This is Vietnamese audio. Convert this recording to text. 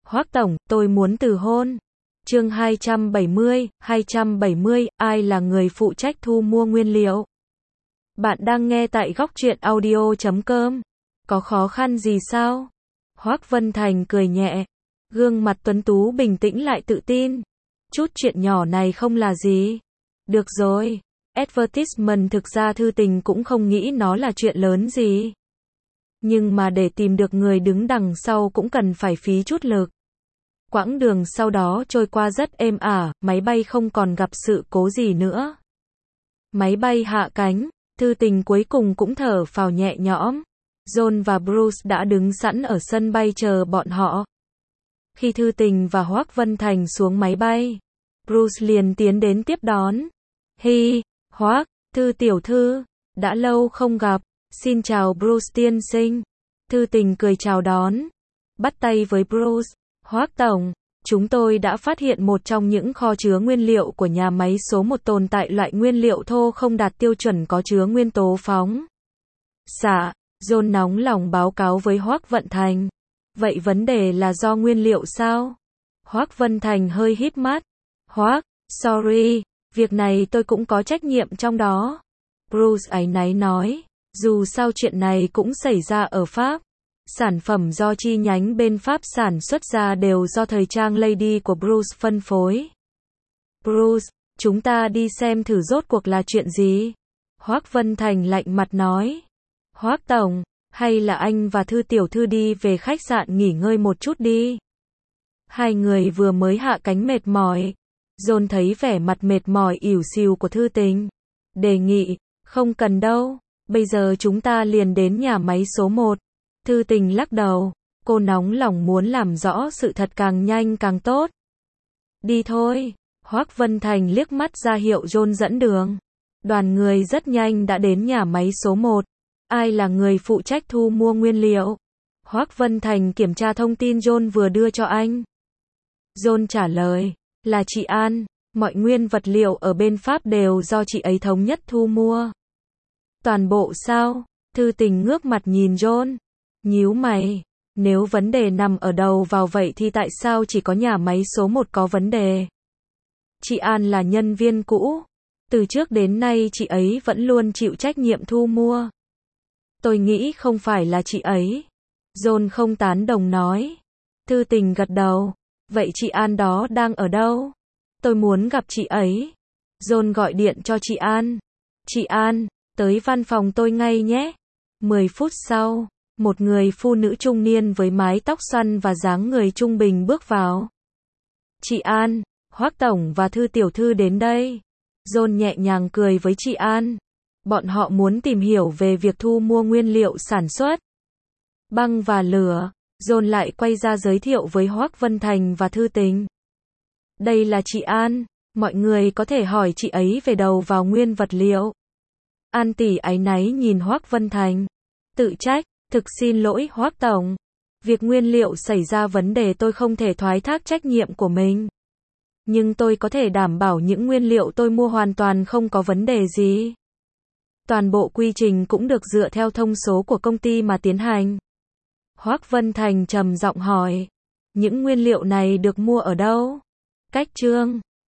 Hoác tổng, tôi muốn từ hôn. Chương 270, ai là người phụ trách thu mua nguyên liệu? Bạn đang nghe tại Góc Truyện Audio.com. Có khó khăn gì sao? Hoác Vân Thành cười nhẹ, gương mặt tuấn tú bình tĩnh lại tự tin. Chút chuyện nhỏ này không là gì. Được rồi, advertisement thực ra Thư Tình cũng không nghĩ nó là chuyện lớn gì. Nhưng mà để tìm được người đứng đằng sau cũng cần phải phí chút lực. Quãng đường sau đó trôi qua rất êm ả, máy bay không còn gặp sự cố gì nữa. Máy bay hạ cánh, Thư Tình cuối cùng cũng thở phào nhẹ nhõm. John và Bruce đã đứng sẵn ở sân bay chờ bọn họ. Khi Thư Tình và Hoác Vân Thành xuống máy bay, Bruce liền tiến đến tiếp đón. Hi, Hoác, Thư tiểu thư, đã lâu không gặp. Xin chào Bruce tiên sinh. Thư Tình cười chào đón, bắt tay với Bruce. Hoác tổng, chúng tôi đã phát hiện một trong những kho chứa nguyên liệu của nhà máy số 1 tồn tại loại nguyên liệu thô không đạt tiêu chuẩn có chứa nguyên tố phóng xạ. John nóng lòng báo cáo với Hoác Vân Thành. Vậy vấn đề là do nguyên liệu sao? Hoác Vân Thành hơi híp mắt. Hoác, sorry, việc này tôi cũng có trách nhiệm trong đó. Bruce áy náy nói, dù sao chuyện này cũng xảy ra ở Pháp. Sản phẩm do chi nhánh bên Pháp sản xuất ra đều do thời trang Lady của Bruce phân phối. Bruce, chúng ta đi xem thử rốt cuộc là chuyện gì? Hoác Vân Thành lạnh mặt nói. Hoác tổng, hay là anh và Thư tiểu thư đi về khách sạn nghỉ ngơi một chút đi. Hai người vừa mới hạ cánh mệt mỏi. John thấy vẻ mặt mệt mỏi ỉu xìu của Thư Tình. Đề nghị, không cần đâu, bây giờ chúng ta liền đến nhà máy số 1. Thư Tình lắc đầu, cô nóng lòng muốn làm rõ sự thật càng nhanh càng tốt. Đi thôi, Hoác Vân Thành liếc mắt ra hiệu John dẫn đường. Đoàn người rất nhanh đã đến nhà máy số 1. Ai là người phụ trách thu mua nguyên liệu? Hoác Vân Thành kiểm tra thông tin John vừa đưa cho anh. John trả lời, là chị An, mọi nguyên vật liệu ở bên Pháp đều do chị ấy thống nhất thu mua. Toàn bộ sao? Thư Tình ngước mặt nhìn John. Nhíu mày, nếu vấn đề nằm ở đầu vào vậy thì tại sao chỉ có nhà máy số 1 có vấn đề? Chị An là nhân viên cũ. Từ trước đến nay chị ấy vẫn luôn chịu trách nhiệm thu mua. Tôi nghĩ không phải là chị ấy. John không tán đồng nói. Thư Tình gật đầu. Vậy chị An đó đang ở đâu? Tôi muốn gặp chị ấy. John gọi điện cho chị An. Chị An, tới văn phòng tôi ngay nhé. 10 phút sau, một người phụ nữ trung niên với mái tóc xoăn và dáng người trung bình bước vào. Chị An, Hoác tổng và Thư tiểu thư đến đây. John nhẹ nhàng cười với chị An. Bọn họ muốn tìm hiểu về việc thu mua nguyên liệu sản xuất băng và lửa. John lại quay ra giới thiệu với Hoác Vân Thành và Thư Tình. Đây là chị An, mọi người có thể hỏi chị ấy về đầu vào nguyên vật liệu. An tỷ áy náy nhìn Hoác Vân Thành. Tự trách, thực xin lỗi Hoác tổng. Việc nguyên liệu xảy ra vấn đề tôi không thể thoái thác trách nhiệm của mình. Nhưng tôi có thể đảm bảo những nguyên liệu tôi mua hoàn toàn không có vấn đề gì. Toàn bộ quy trình cũng được dựa theo thông số của công ty mà tiến hành. Hoác Vân Thành trầm giọng hỏi. Những nguyên liệu này được mua ở đâu? Cách Trương.